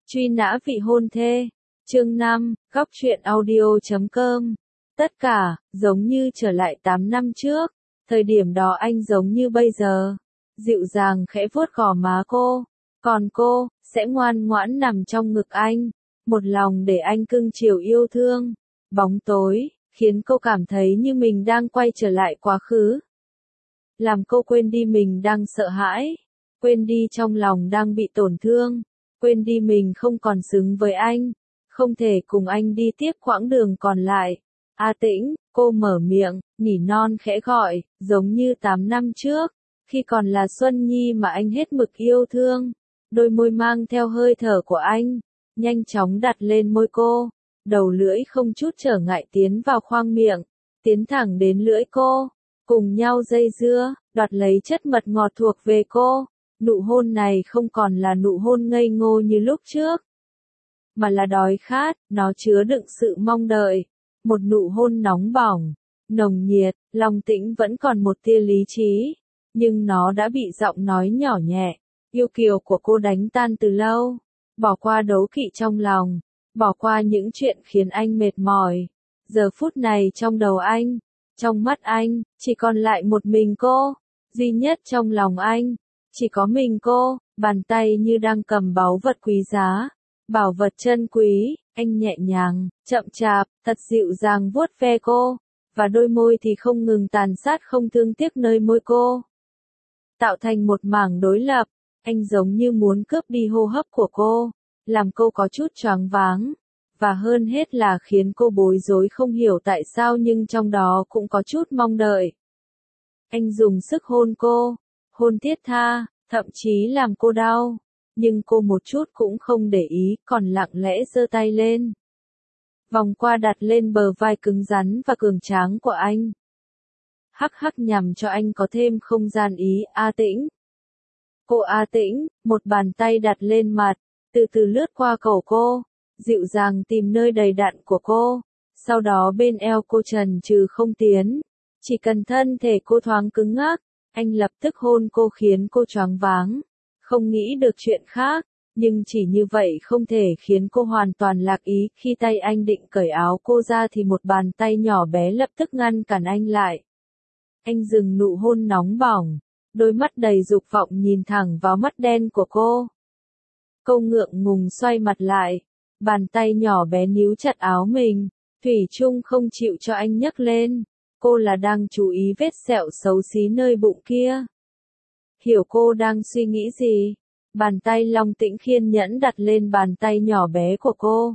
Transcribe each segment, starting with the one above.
Truy nã vị hôn thê. Chương 5, Góc truyện audio.com. Tất cả, giống như trở lại 8 năm trước. Thời điểm đó anh giống như bây giờ. Dịu dàng khẽ vuốt gò má cô. Còn cô, sẽ ngoan ngoãn nằm trong ngực anh. Một lòng để anh cưng chiều yêu thương. Bóng tối, khiến cô cảm thấy như mình đang quay trở lại quá khứ. Làm cô quên đi mình đang sợ hãi. Quên đi trong lòng đang bị tổn thương. Quên đi mình không còn xứng với anh. Không thể cùng anh đi tiếp quãng đường còn lại. A Tĩnh, cô mở miệng, nỉ non khẽ gọi, giống như 8 năm trước. Khi còn là Xuân Nhi mà anh hết mực yêu thương. Đôi môi mang theo hơi thở của anh. Nhanh chóng đặt lên môi cô. Đầu lưỡi không chút trở ngại tiến vào khoang miệng. Tiến thẳng đến lưỡi cô. Cùng nhau dây dưa, đoạt lấy chất mật ngọt thuộc về cô. Nụ hôn này không còn là nụ hôn ngây ngô như lúc trước. Mà là đói khát, nó chứa đựng sự mong đợi. Một nụ hôn nóng bỏng, nồng nhiệt, Long Tĩnh vẫn còn một tia lý trí. Nhưng nó đã bị giọng nói nhỏ nhẹ, yêu kiều của cô đánh tan từ lâu. Bỏ qua đấu kỵ trong lòng, bỏ qua những chuyện khiến anh mệt mỏi. Giờ phút này trong đầu anh, trong mắt anh, chỉ còn lại một mình cô. Duy nhất trong lòng anh, chỉ có mình cô. Bàn tay như đang cầm báu vật quý giá. Bảo vật chân quý, anh nhẹ nhàng, chậm chạp, thật dịu dàng vuốt ve cô. Và đôi môi thì không ngừng tàn sát không thương tiếc nơi môi cô. Tạo thành một mảng đối lập, anh giống như muốn cướp đi hô hấp của cô. Làm cô có chút choáng váng. Và hơn hết là khiến cô bối rối không hiểu tại sao nhưng trong đó cũng có chút mong đợi. Anh dùng sức hôn cô, hôn thiết tha, thậm chí làm cô đau. Nhưng cô một chút cũng không để ý, còn lặng lẽ giơ tay lên. Vòng qua đặt lên bờ vai cứng rắn và cường tráng của anh. Hắc hắc nhằm cho anh có thêm không gian ý. A Tĩnh. Cô A Tĩnh, một bàn tay đặt lên mặt, từ từ lướt qua cổ cô, dịu dàng tìm nơi đầy đặn của cô. Sau đó bên eo cô trần trừ không tiến. Chỉ cần thân thể cô thoáng cứng ngắc, anh lập tức hôn cô khiến cô choáng váng. Không nghĩ được chuyện khác, nhưng chỉ như vậy không thể khiến cô hoàn toàn lạc ý. Khi tay anh định cởi áo cô ra thì một bàn tay nhỏ bé lập tức ngăn cản anh lại. Anh dừng nụ hôn nóng bỏng, đôi mắt đầy dục vọng nhìn thẳng vào mắt đen của cô. Cô ngượng ngùng xoay mặt lại, bàn tay nhỏ bé níu chặt áo mình, thủy chung không chịu cho anh nhấc lên. Cô là đang chú ý vết sẹo xấu xí nơi bụng kia. Hiểu cô đang suy nghĩ gì? Bàn tay Long Tĩnh kiên nhẫn đặt lên bàn tay nhỏ bé của cô.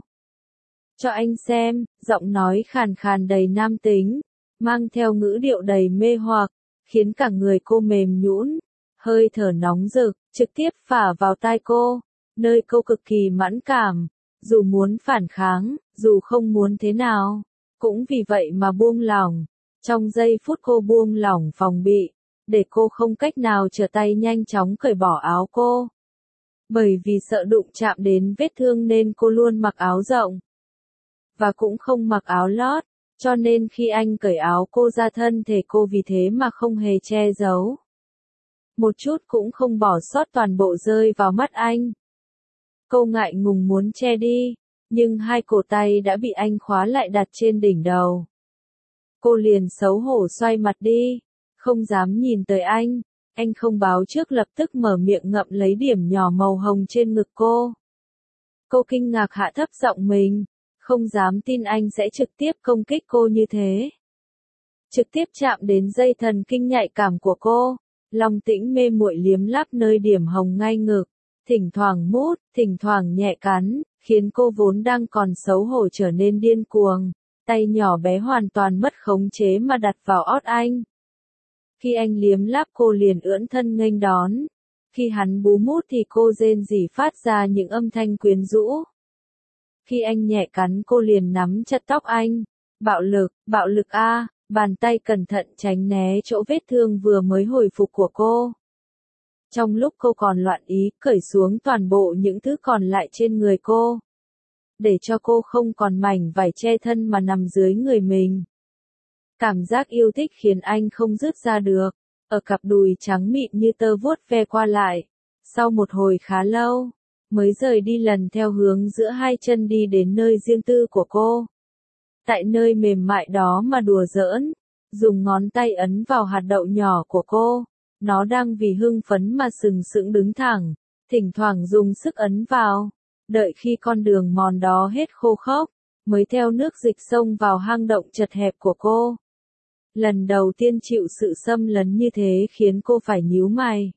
Cho anh xem, giọng nói khàn khàn đầy nam tính, mang theo ngữ điệu đầy mê hoặc, khiến cả người cô mềm nhũn, hơi thở nóng rực, trực tiếp phả vào tai cô, nơi cô cực kỳ mẫn cảm, dù muốn phản kháng, dù không muốn thế nào, cũng vì vậy mà buông lỏng. Trong giây phút cô buông lỏng phòng bị, để cô không cách nào trở tay nhanh chóng cởi bỏ áo cô. Bởi vì sợ đụng chạm đến vết thương nên cô luôn mặc áo rộng. Và cũng không mặc áo lót, cho nên khi anh cởi áo cô ra thân thể cô vì thế mà không hề che giấu. Một chút cũng không bỏ sót, toàn bộ rơi vào mắt anh. Cô ngại ngùng muốn che đi, nhưng hai cổ tay đã bị anh khóa lại đặt trên đỉnh đầu. Cô liền xấu hổ xoay mặt đi, không dám nhìn tới anh không báo trước lập tức mở miệng ngậm lấy điểm nhỏ màu hồng trên ngực cô. Cô kinh ngạc hạ thấp giọng mình, không dám tin anh sẽ trực tiếp công kích cô như thế. Trực tiếp chạm đến dây thần kinh nhạy cảm của cô. Long Tĩnh mê muội liếm láp nơi điểm hồng ngay ngực, thỉnh thoảng mút, thỉnh thoảng nhẹ cắn, khiến cô vốn đang còn xấu hổ trở nên điên cuồng. Tay nhỏ bé hoàn toàn mất khống chế mà đặt vào ót anh. Khi anh liếm láp cô liền ưỡn thân nghênh đón. Khi hắn bú mút thì cô rên rỉ phát ra những âm thanh quyến rũ. Khi anh nhẹ cắn cô liền nắm chặt tóc anh. Bạo lực a, bàn tay cẩn thận tránh né chỗ vết thương vừa mới hồi phục của cô. Trong lúc cô còn loạn ý, cởi xuống toàn bộ những thứ còn lại trên người cô. Để cho cô không còn mảnh vải che thân mà nằm dưới người mình. Cảm giác yêu thích khiến anh không dứt ra được, ở cặp đùi trắng mịn như tơ vuốt ve qua lại. Sau một hồi khá lâu, mới rời đi lần theo hướng giữa hai chân đi đến nơi riêng tư của cô. Tại nơi mềm mại đó mà đùa giỡn, dùng ngón tay ấn vào hạt đậu nhỏ của cô. Nó đang vì hưng phấn mà sừng sững đứng thẳng, thỉnh thoảng dùng sức ấn vào, đợi khi con đường mòn đó hết khô khốc, mới theo nước dịch xông vào hang động chật hẹp của cô. Lần đầu tiên chịu sự xâm lấn như thế khiến cô phải nhíu mày.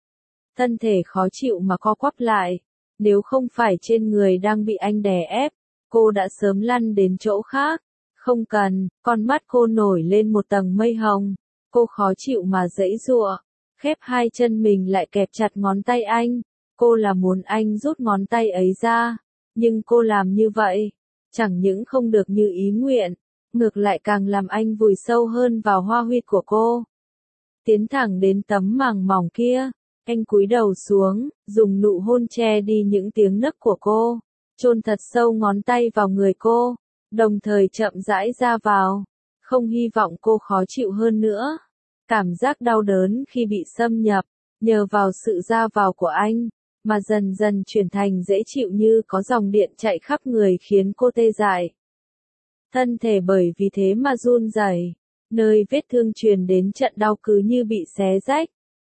Thân thể khó chịu mà co quắp lại, nếu không phải trên người đang bị anh đè ép, cô đã sớm lăn đến chỗ khác. Không cần, con mắt cô nổi lên một tầng mây hồng, cô khó chịu mà giãy giụa, khép hai chân mình lại kẹp chặt ngón tay anh. Cô là muốn anh rút ngón tay ấy ra, nhưng cô làm như vậy, chẳng những không được như ý nguyện, ngược lại càng làm anh vùi sâu hơn vào hoa huyệt của cô. Tiến thẳng đến tấm màng mỏng kia, anh cúi đầu xuống, dùng nụ hôn che đi những tiếng nấc của cô, chôn thật sâu ngón tay vào người cô, đồng thời chậm rãi ra vào, không hy vọng cô khó chịu hơn nữa. Cảm giác đau đớn khi bị xâm nhập, nhờ vào sự ra vào của anh, mà dần dần chuyển thành dễ chịu như có dòng điện chạy khắp người khiến cô tê dại. Thân thể bởi vì thế mà run rẩy, nơi vết thương truyền đến trận đau cứ như bị xé rách.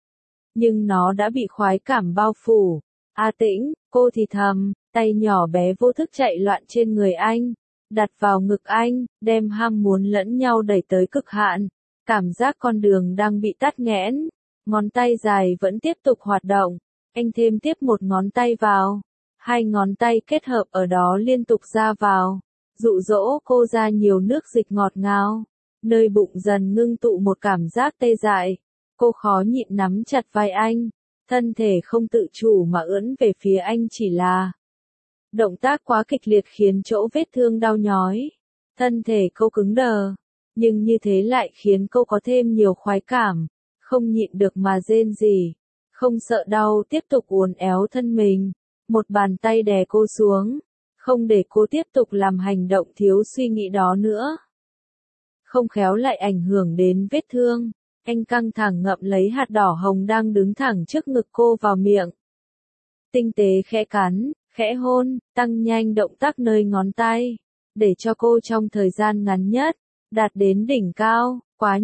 Nhưng nó đã bị khoái cảm bao phủ. A Tĩnh, cô thì thầm, tay nhỏ bé vô thức chạy loạn trên người anh, đặt vào ngực anh, đem ham muốn lẫn nhau đẩy tới cực hạn. Cảm giác con đường đang bị tắc nghẽn, ngón tay dài vẫn tiếp tục hoạt động, anh thêm tiếp một ngón tay vào, hai ngón tay kết hợp ở đó liên tục ra vào, dụ dỗ cô ra nhiều nước dịch ngọt ngào, nơi bụng dần ngưng tụ một cảm giác tê dại, cô khó nhịn nắm chặt vai anh, thân thể không tự chủ mà ưỡn về phía anh chỉ là. Động tác quá kịch liệt khiến chỗ vết thương đau nhói, thân thể cô cứng đờ. Nhưng như thế lại khiến cô có thêm nhiều khoái cảm, không nhịn được mà rên rỉ, không sợ đau tiếp tục uốn éo thân mình, một bàn tay đè cô xuống, không để cô tiếp tục làm hành động thiếu suy nghĩ đó nữa. Không khéo lại ảnh hưởng đến vết thương, anh căng thẳng ngậm lấy hạt đỏ hồng đang đứng thẳng trước ngực cô vào miệng. Tinh tế khẽ cắn, khẽ hôn, tăng nhanh động tác nơi ngón tay, để cho cô trong thời gian ngắn nhất đạt đến đỉnh cao,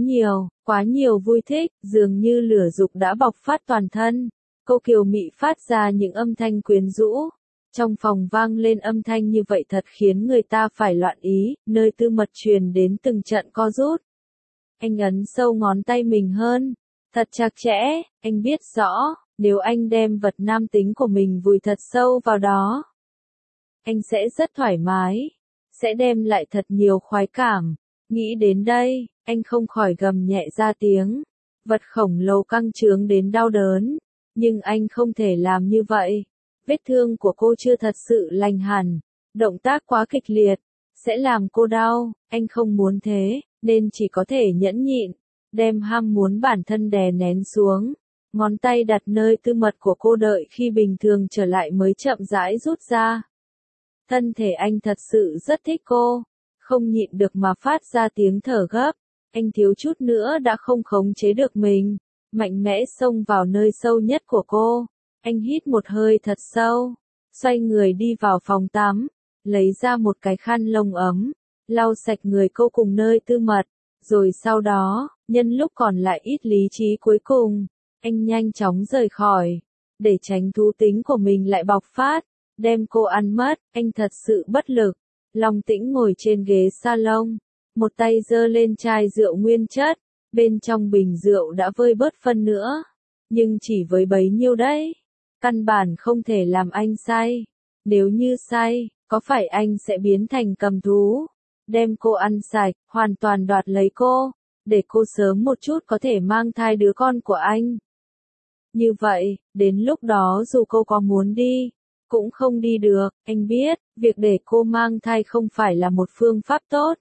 quá nhiều vui thích, dường như lửa dục đã bộc phát toàn thân. Cô kiều mị phát ra những âm thanh quyến rũ. Trong phòng vang lên âm thanh như vậy thật khiến người ta phải loạn ý, nơi tư mật truyền đến từng trận co rút. Anh ấn sâu ngón tay mình hơn, thật chặt chẽ, anh biết rõ, nếu anh đem vật nam tính của mình vùi thật sâu vào đó, anh sẽ rất thoải mái, sẽ đem lại thật nhiều khoái cảm. Nghĩ đến đây, anh không khỏi gầm nhẹ ra tiếng. Vật khổng lồ căng trướng đến đau đớn, nhưng anh không thể làm như vậy. Vết thương của cô chưa thật sự lành hẳn, động tác quá kịch liệt, sẽ làm cô đau, anh không muốn thế, nên chỉ có thể nhẫn nhịn, đem ham muốn bản thân đè nén xuống. Ngón tay đặt nơi tư mật của cô đợi khi bình thường trở lại mới chậm rãi rút ra. Thân thể anh thật sự rất thích cô. Không nhịn được mà phát ra tiếng thở gấp, anh thiếu chút nữa đã không khống chế được mình, mạnh mẽ xông vào nơi sâu nhất của cô. Anh hít một hơi thật sâu, xoay người đi vào phòng tắm, lấy ra một cái khăn lông ấm, lau sạch người cô cùng nơi tư mật, rồi sau đó, nhân lúc còn lại ít lý trí cuối cùng, anh nhanh chóng rời khỏi, để tránh thú tính của mình lại bộc phát, đem cô ăn mất, anh thật sự bất lực. Long Tĩnh ngồi trên ghế salon, một tay giơ lên chai rượu nguyên chất, bên trong bình rượu đã vơi bớt phân nữa, nhưng chỉ với bấy nhiêu đấy, căn bản không thể làm anh say. Nếu như say, có phải anh sẽ biến thành cầm thú, đem cô ăn sạch, hoàn toàn đoạt lấy cô, để cô sớm một chút có thể mang thai đứa con của anh. Như vậy, đến lúc đó dù cô có muốn đi, cũng không đi được, anh biết, việc để cô mang thai không phải là một phương pháp tốt.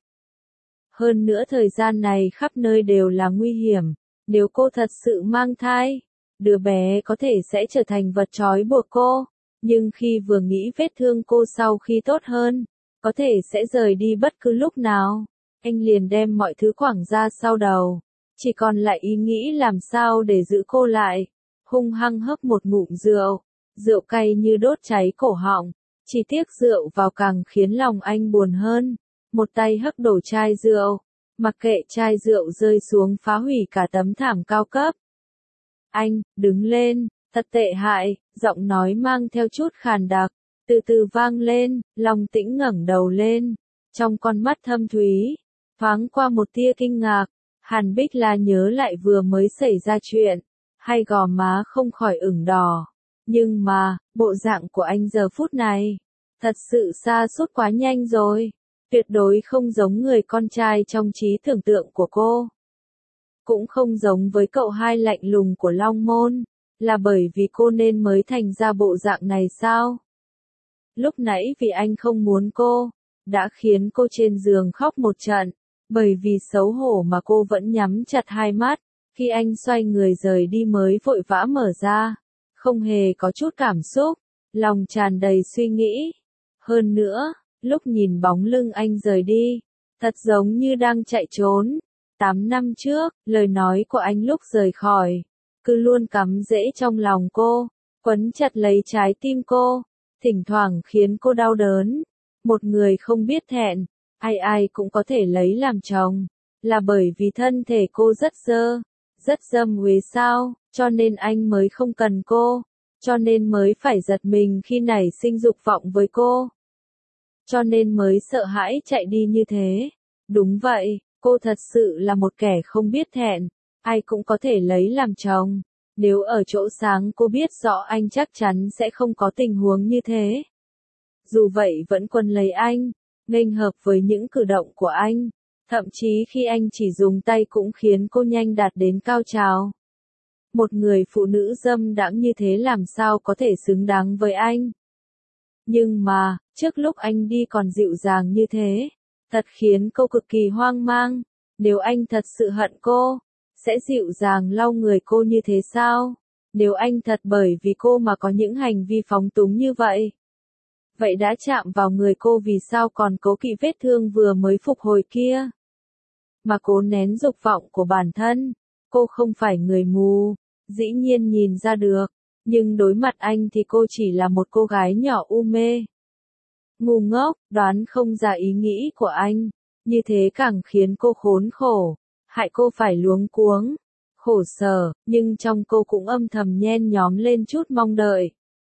Hơn nữa thời gian này khắp nơi đều là nguy hiểm, nếu cô thật sự mang thai, đứa bé có thể sẽ trở thành vật trói buộc cô, nhưng khi vừa nghĩ vết thương cô sau khi tốt hơn, có thể sẽ rời đi bất cứ lúc nào, anh liền đem mọi thứ quẳng ra sau đầu, chỉ còn lại ý nghĩ làm sao để giữ cô lại, hung hăng hớp một ngụm rượu. rượu cay như đốt cháy cổ họng, chỉ tiếc rượu vào càng khiến lòng anh buồn hơn. Một tay hất đổ chai rượu, mặc kệ chai rượu rơi xuống phá hủy cả tấm thảm cao cấp. Anh, đứng lên, thật tệ hại, giọng nói mang theo chút khàn đặc, từ từ vang lên, Long Tĩnh ngẩng đầu lên, trong con mắt thâm thúy, thoáng qua một tia kinh ngạc, Hàn Bích La nhớ lại vừa mới xảy ra chuyện, hai gò má không khỏi ửng đỏ, nhưng mà, bộ dạng của anh giờ phút này, thật sự sa sút quá nhanh rồi, tuyệt đối không giống người con trai trong trí tưởng tượng của cô. Cũng không giống với cậu hai lạnh lùng của Long Môn, là bởi vì cô nên mới thành ra bộ dạng này sao? Lúc nãy vì anh không muốn cô, đã khiến cô trên giường khóc một trận, bởi vì xấu hổ mà cô vẫn nhắm chặt hai mắt, khi anh xoay người rời đi mới vội vã mở ra, không hề có chút cảm xúc, lòng tràn đầy suy nghĩ. Hơn nữa, lúc nhìn bóng lưng anh rời đi, thật giống như đang chạy trốn. 8 năm trước, lời nói của anh lúc rời khỏi, cứ luôn cắm rễ trong lòng cô, quấn chặt lấy trái tim cô, thỉnh thoảng khiến cô đau đớn. Một người không biết thẹn, ai ai cũng có thể lấy làm chồng, là bởi vì thân thể cô rất rất dâm uế sao, cho nên anh mới không cần cô, cho nên mới phải giật mình khi nảy sinh dục vọng với cô. Cho nên mới sợ hãi chạy đi như thế. Đúng vậy, cô thật sự là một kẻ không biết thẹn, ai cũng có thể lấy làm chồng. Nếu ở chỗ sáng cô biết rõ anh chắc chắn sẽ không có tình huống như thế. Dù vậy vẫn quân lấy anh, nghênh hợp với những cử động của anh, thậm chí khi anh chỉ dùng tay cũng khiến cô nhanh đạt đến cao trào. Một người phụ nữ dâm đãng như thế làm sao có thể xứng đáng với anh. Nhưng mà, trước lúc anh đi còn dịu dàng như thế, thật khiến cô cực kỳ hoang mang. Nếu anh thật sự hận cô, sẽ dịu dàng lau người cô như thế sao? Nếu anh thật bởi vì cô mà có những hành vi phóng túng như vậy, vậy đã chạm vào người cô vì sao còn cố kỵ vết thương vừa mới phục hồi kia? Mà cố nén dục vọng của bản thân, cô không phải người mù, dĩ nhiên nhìn ra được, nhưng đối mặt anh thì cô chỉ là một cô gái nhỏ u mê. Ngu ngốc, đoán không ra ý nghĩ của anh, như thế càng khiến cô khốn khổ, hại cô phải luống cuống, khổ sở, nhưng trong cô cũng âm thầm nhen nhóm lên chút mong đợi.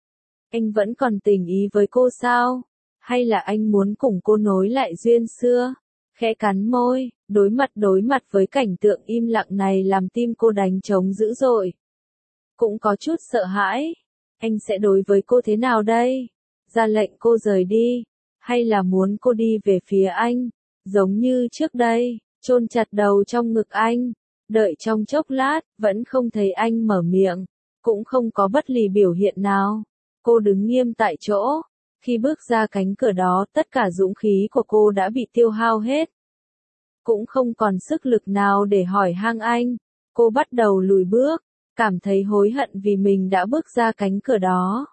Anh vẫn còn tình ý với cô sao? Hay là anh muốn cùng cô nối lại duyên xưa? Khẽ cắn môi, đối mặt với cảnh tượng im lặng này làm tim cô đánh trống dữ dội. Cũng có chút sợ hãi. Anh sẽ đối với cô thế nào đây? Ra lệnh cô rời đi, hay là muốn cô đi về phía anh, giống như trước đây, chôn chặt đầu trong ngực anh, đợi trong chốc lát, vẫn không thấy anh mở miệng, cũng không có bất lì biểu hiện nào. Cô đứng nghiêm tại chỗ, khi bước ra cánh cửa đó tất cả dũng khí của cô đã bị tiêu hao hết. Cũng không còn sức lực nào để hỏi han anh, cô bắt đầu lùi bước, cảm thấy hối hận vì mình đã bước ra cánh cửa đó.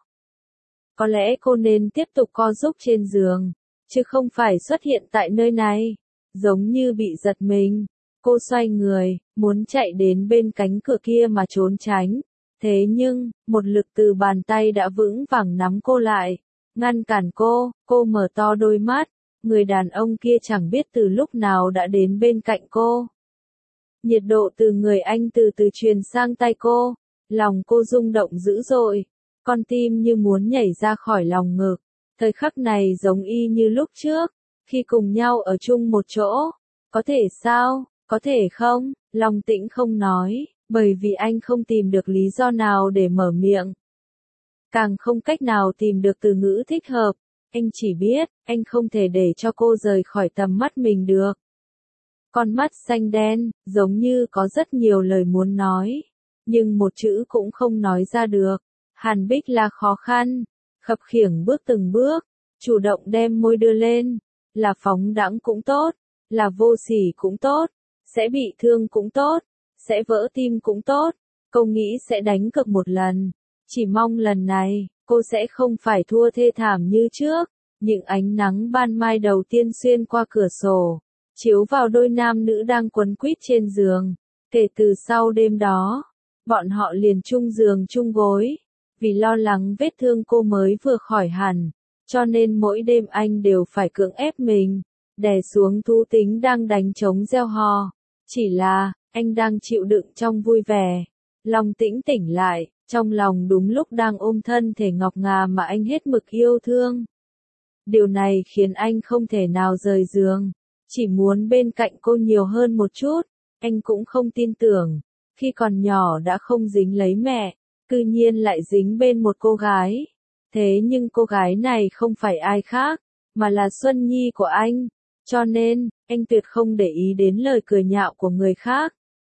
Có lẽ cô nên tiếp tục co giúp trên giường, chứ không phải xuất hiện tại nơi này. Giống như bị giật mình, cô xoay người, muốn chạy đến bên cánh cửa kia mà trốn tránh. Thế nhưng, một lực từ bàn tay đã vững vàng nắm cô lại, ngăn cản cô mở to đôi mắt, người đàn ông kia chẳng biết từ lúc nào đã đến bên cạnh cô. Nhiệt độ từ người anh từ từ truyền sang tay cô, lòng cô rung động dữ dội, con tim như muốn nhảy ra khỏi lòng ngực. Thời khắc này giống y như lúc trước, khi cùng nhau ở chung một chỗ. Có thể sao, có thể không, Long Tĩnh không nói, bởi vì anh không tìm được lý do nào để mở miệng. Càng không cách nào tìm được từ ngữ thích hợp, anh chỉ biết, anh không thể để cho cô rời khỏi tầm mắt mình được. Con mắt xanh đen, giống như có rất nhiều lời muốn nói, nhưng một chữ cũng không nói ra được. Hàn Bích là khó khăn, khập khiễng bước từng bước, chủ động đem môi đưa lên, là phóng đãng cũng tốt, là vô sỉ cũng tốt, sẽ bị thương cũng tốt, sẽ vỡ tim cũng tốt, cô nghĩ sẽ đánh cược một lần, chỉ mong lần này, cô sẽ không phải thua thê thảm như trước. Những ánh nắng ban mai đầu tiên xuyên qua cửa sổ, chiếu vào đôi nam nữ đang quấn quýt trên giường. Kể từ sau đêm đó, bọn họ liền chung giường chung gối, Vì lo lắng vết thương cô mới vừa khỏi hẳn, cho nên mỗi đêm anh đều phải cưỡng ép mình, đè xuống thú tính đang đánh trống reo hò. Chỉ là, anh đang chịu đựng trong vui vẻ. Long Tĩnh tỉnh lại, trong lòng đúng lúc đang ôm thân thể ngọc ngà mà anh hết mực yêu thương. Điều này khiến anh không thể nào rời giường, chỉ muốn bên cạnh cô nhiều hơn một chút. Anh cũng không tin tưởng, khi còn nhỏ đã không dính lấy mẹ, cư nhiên lại dính bên một cô gái. Thế nhưng cô gái này không phải ai khác, mà là Xuân Nhi của anh, cho nên, anh tuyệt không để ý đến lời cười nhạo của người khác.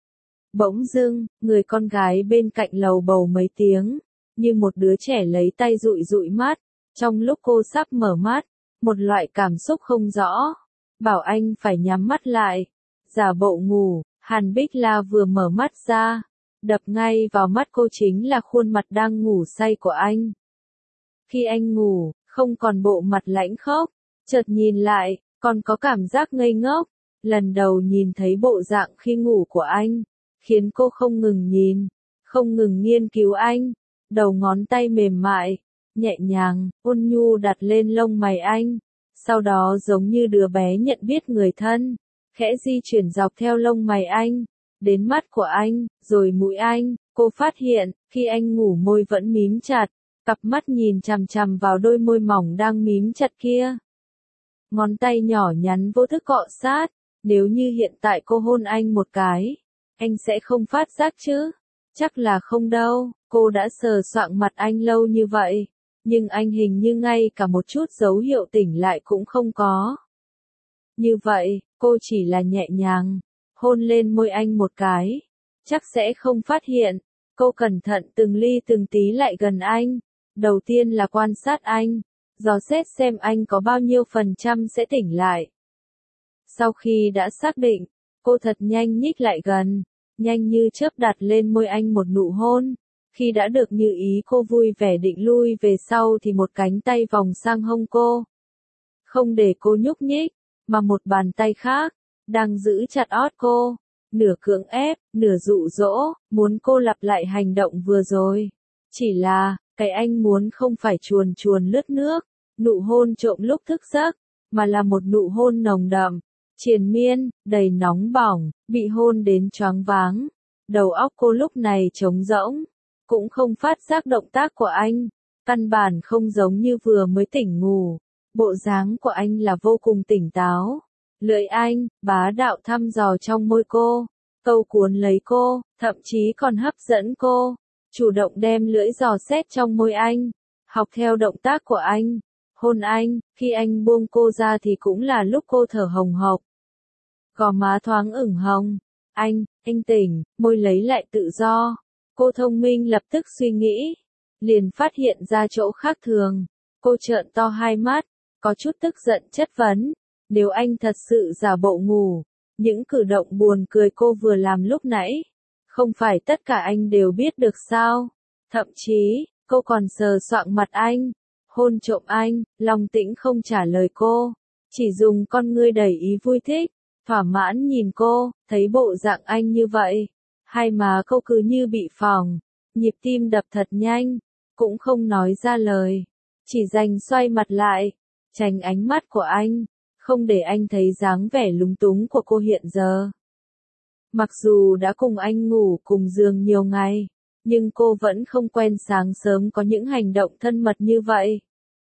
Bỗng dưng, người con gái bên cạnh lầu bầu mấy tiếng, như một đứa trẻ lấy tay dụi dụi mắt, trong lúc cô sắp mở mắt, một loại cảm xúc không rõ, bảo anh phải nhắm mắt lại, giả bộ ngủ. Hàn Bích La vừa mở mắt ra, đập ngay vào mắt cô chính là khuôn mặt đang ngủ say của anh. Khi anh ngủ, không còn bộ mặt lãnh khốc, chợt nhìn lại, còn có cảm giác ngây ngốc. Lần đầu nhìn thấy bộ dạng khi ngủ của anh, khiến cô không ngừng nhìn, không ngừng nghiên cứu anh. Đầu ngón tay mềm mại, nhẹ nhàng, ôn nhu đặt lên lông mày anh. Sau đó giống như đứa bé nhận biết người thân, khẽ di chuyển dọc theo lông mày anh, đến mắt của anh, rồi mũi anh. Cô phát hiện, khi anh ngủ môi vẫn mím chặt, cặp mắt nhìn chằm chằm vào đôi môi mỏng đang mím chặt kia. Ngón tay nhỏ nhắn vô thức cọ sát, nếu như hiện tại cô hôn anh một cái, anh sẽ không phát giác chứ? Chắc là không đâu, cô đã sờ soạng mặt anh lâu như vậy, nhưng anh hình như ngay cả một chút dấu hiệu tỉnh lại cũng không có. Như vậy, cô chỉ là nhẹ nhàng hôn lên môi anh một cái, chắc sẽ không phát hiện. Cô cẩn thận từng ly từng tí lại gần anh. Đầu tiên là quan sát anh, dò xét xem anh có bao nhiêu phần trăm sẽ tỉnh lại. Sau khi đã xác định, cô thật nhanh nhích lại gần, nhanh như chớp đặt lên môi anh một nụ hôn. Khi đã được như ý cô vui vẻ định lui về sau thì một cánh tay vòng sang hông cô. Không để cô nhúc nhích, mà một bàn tay khác, đang giữ chặt ót cô, nửa cưỡng ép, nửa dụ dỗ, muốn cô lặp lại hành động vừa rồi. Chỉ là, cái anh muốn không phải chuồn chuồn lướt nước, nụ hôn trộm lúc thức giấc, mà là một nụ hôn nồng đậm, triền miên, đầy nóng bỏng, bị hôn đến choáng váng. Đầu óc cô lúc này trống rỗng, cũng không phát giác động tác của anh, căn bản không giống như vừa mới tỉnh ngủ. Bộ dáng của anh là vô cùng tỉnh táo. Lưỡi anh, bá đạo thăm dò trong môi cô, câu cuốn lấy cô, thậm chí còn hấp dẫn cô. Chủ động đem lưỡi dò xét trong môi anh, học theo động tác của anh, hôn anh. Khi anh buông cô ra thì cũng là lúc cô thở hồng hộc, gò má thoáng ửng hồng. Anh tỉnh, môi lấy lại tự do. Cô thông minh lập tức suy nghĩ, liền phát hiện ra chỗ khác thường. Cô trợn to hai mắt, có chút tức giận chất vấn, nếu anh thật sự giả bộ ngủ, những cử động buồn cười cô vừa làm lúc nãy, không phải tất cả anh đều biết được sao? Thậm chí, cô còn sờ soạng mặt anh, hôn trộm anh. Long Tĩnh không trả lời cô, chỉ dùng con ngươi đầy ý vui thích, thỏa mãn nhìn cô. Thấy bộ dạng anh như vậy, hai má cô cứ như bị phỏng, nhịp tim đập thật nhanh, cũng không nói ra lời, chỉ đành xoay mặt lại, tránh ánh mắt của anh, không để anh thấy dáng vẻ lúng túng của cô hiện giờ. Mặc dù đã cùng anh ngủ cùng giường nhiều ngày, nhưng cô vẫn không quen sáng sớm có những hành động thân mật như vậy.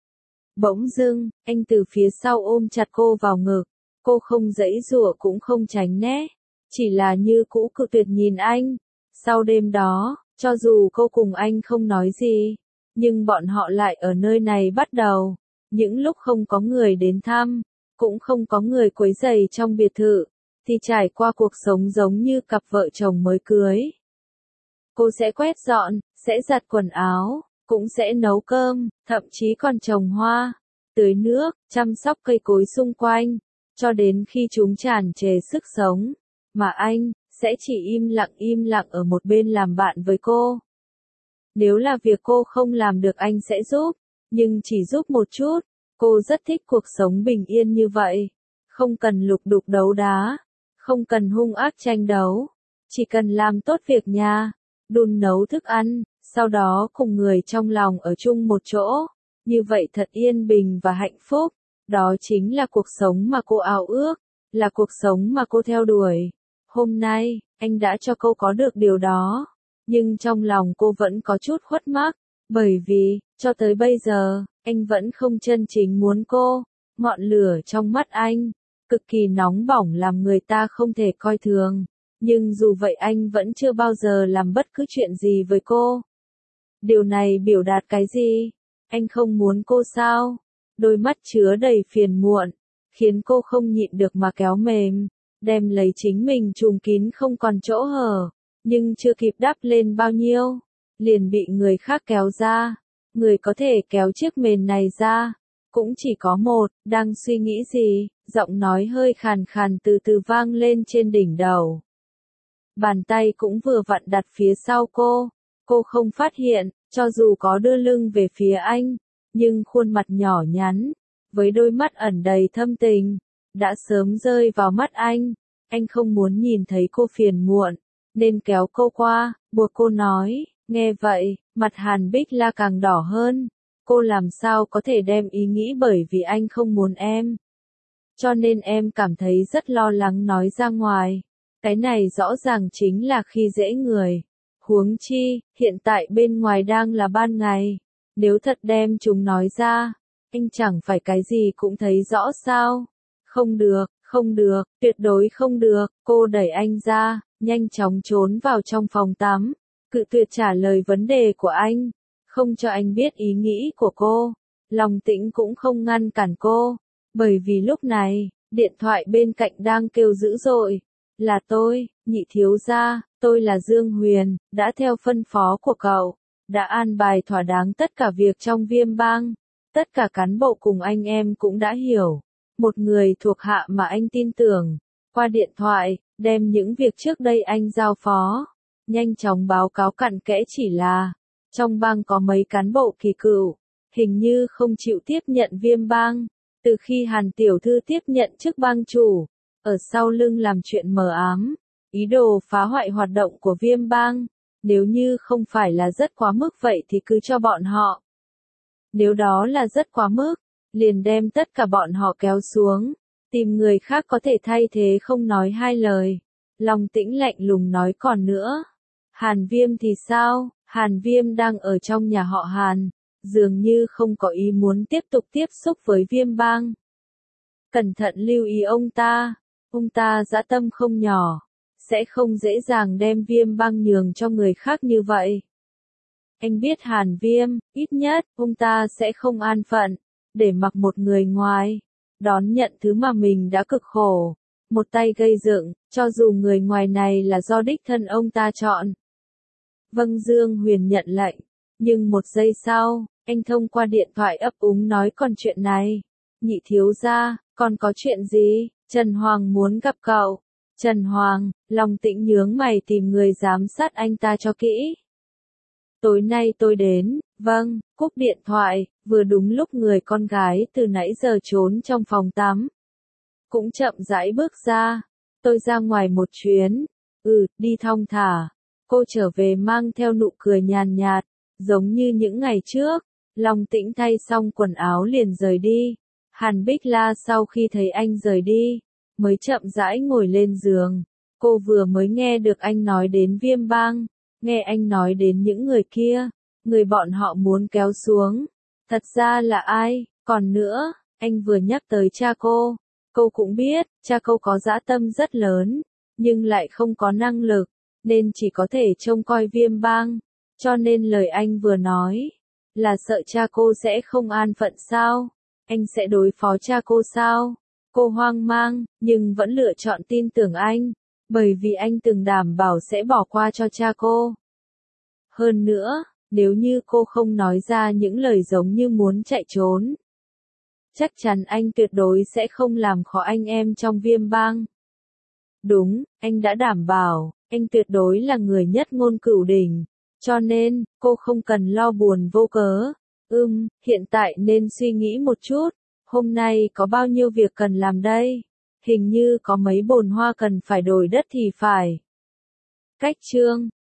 Bỗng dưng, anh từ phía sau ôm chặt cô vào ngực, cô không giãy giụa cũng không tránh né, chỉ là như cũ cự tuyệt nhìn anh. Sau đêm đó, cho dù cô cùng anh không nói gì, nhưng bọn họ lại ở nơi này bắt đầu. Những lúc không có người đến thăm, cũng không có người quấy rầy trong biệt thự, thì trải qua cuộc sống giống như cặp vợ chồng mới cưới. Cô sẽ quét dọn, sẽ giặt quần áo, cũng sẽ nấu cơm, thậm chí còn trồng hoa, tưới nước, chăm sóc cây cối xung quanh, cho đến khi chúng tràn trề sức sống. Mà anh, sẽ chỉ im lặng ở một bên làm bạn với cô. Nếu là việc cô không làm được anh sẽ giúp, nhưng chỉ giúp một chút. Cô rất thích cuộc sống bình yên như vậy. Không cần lục đục đấu đá, không cần hung ác tranh đấu, chỉ cần làm tốt việc nhà, đun nấu thức ăn, sau đó cùng người trong lòng ở chung một chỗ, như vậy thật yên bình và hạnh phúc, đó chính là cuộc sống mà cô ao ước, là cuộc sống mà cô theo đuổi. Hôm nay, anh đã cho cô có được điều đó, nhưng trong lòng cô vẫn có chút khuất mắc, bởi vì, cho tới bây giờ, anh vẫn không chân chính muốn cô. Ngọn lửa trong mắt anh, cực kỳ nóng bỏng làm người ta không thể coi thường, nhưng dù vậy anh vẫn chưa bao giờ làm bất cứ chuyện gì với cô. Điều này biểu đạt cái gì? Anh không muốn cô sao? Đôi mắt chứa đầy phiền muộn, khiến cô không nhịn được mà kéo mềm, đem lấy chính mình trùm kín không còn chỗ hở, nhưng chưa kịp đắp lên bao nhiêu, liền bị người khác kéo ra. Người có thể kéo chiếc mền này ra, cũng chỉ có một. Đang suy nghĩ gì? Giọng nói hơi khàn khàn từ từ vang lên trên đỉnh đầu. Bàn tay cũng vừa vặn đặt phía sau cô không phát hiện, cho dù có đưa lưng về phía anh, nhưng khuôn mặt nhỏ nhắn, với đôi mắt ẩn đầy thâm tình, đã sớm rơi vào mắt anh. Anh không muốn nhìn thấy cô phiền muộn, nên kéo cô qua, buộc cô nói. Nghe vậy, mặt Hàn Bích La càng đỏ hơn. Cô làm sao có thể đem ý nghĩ bởi vì anh không muốn em, cho nên em cảm thấy rất lo lắng nói ra ngoài. Cái này rõ ràng chính là khi dễ người. Huống chi, hiện tại bên ngoài đang là ban ngày. Nếu thật đem chúng nói ra, anh chẳng phải cái gì cũng thấy rõ sao? Không được, không được, tuyệt đối không được. Cô đẩy anh ra, nhanh chóng trốn vào trong phòng tắm, cự tuyệt trả lời vấn đề của anh, không cho anh biết ý nghĩ của cô. Long Tĩnh cũng không ngăn cản cô, bởi vì lúc này, điện thoại bên cạnh đang kêu dữ dội. Là tôi, nhị thiếu gia, tôi là Dương Huyền, đã theo phân phó của cậu, đã an bài thỏa đáng tất cả việc trong Viêm Bang. Tất cả cán bộ cùng anh em cũng đã hiểu. Một người thuộc hạ mà anh tin tưởng, qua điện thoại, đem những việc trước đây anh giao phó, nhanh chóng báo cáo cặn kẽ, chỉ là trong bang có mấy cán bộ kỳ cựu, hình như không chịu tiếp nhận Viêm Bang. Từ khi Hàn tiểu thư tiếp nhận chức bang chủ, ở sau lưng làm chuyện mờ ám, ý đồ phá hoại hoạt động của Viêm Bang. Nếu như không phải là rất quá mức vậy thì cứ cho bọn họ. Nếu đó là rất quá mức, liền đem tất cả bọn họ kéo xuống, tìm người khác có thể thay thế, không nói hai lời. Long Tĩnh lạnh lùng nói, còn nữa, Hàn Viêm thì sao? Hàn Viêm đang ở trong nhà họ Hàn, dường như không có ý muốn tiếp tục tiếp xúc với Viêm Bang. Cẩn thận lưu ý ông ta dã tâm không nhỏ, sẽ không dễ dàng đem Viêm Bang nhường cho người khác như vậy. Anh biết Hàn Viêm, ít nhất, ông ta sẽ không an phận, để mặc một người ngoài, đón nhận thứ mà mình đã cực khổ, một tay gây dựng, cho dù người ngoài này là do đích thân ông ta chọn. Vâng, Dương Huyền nhận lệnh, nhưng một giây sau, anh thông qua điện thoại ấp úng nói, còn chuyện này. Nhị thiếu gia, còn có chuyện gì? Trần Hoàng muốn gặp cậu. Trần Hoàng, Long Tĩnh nhướng mày tìm người giám sát anh ta cho kỹ. Tối nay tôi đến. Vâng, cúp điện thoại, vừa đúng lúc người con gái từ nãy giờ trốn trong phòng tắm cũng chậm rãi bước ra. Tôi ra ngoài một chuyến. Đi thong thả. Cô trở về mang theo nụ cười nhàn nhạt, giống như những ngày trước. Long Tĩnh thay xong quần áo liền rời đi. Hàn Bích La sau khi thấy anh rời đi, mới chậm rãi ngồi lên giường. Cô vừa mới nghe được anh nói đến Viêm Bang, nghe anh nói đến những người kia, người bọn họ muốn kéo xuống. Thật ra là ai? Còn nữa, anh vừa nhắc tới cha cô cũng biết, cha cô có dã tâm rất lớn, nhưng lại không có năng lực, nên chỉ có thể trông coi Viêm Bang. Cho nên lời anh vừa nói, là sợ cha cô sẽ không an phận sao? Anh sẽ đối phó cha cô sao? Cô hoang mang, nhưng vẫn lựa chọn tin tưởng anh, bởi vì anh từng đảm bảo sẽ bỏ qua cho cha cô. Hơn nữa, nếu như cô không nói ra những lời giống như muốn chạy trốn, chắc chắn anh tuyệt đối sẽ không làm khó anh em trong Viêm Bang. Đúng, anh đã đảm bảo, anh tuyệt đối là người nhất ngôn cửu đỉnh, cho nên, cô không cần lo buồn vô cớ. Hiện tại nên suy nghĩ một chút, hôm nay có bao nhiêu việc cần làm đây? Hình như có mấy bồn hoa cần phải đổi đất thì phải. Cách chương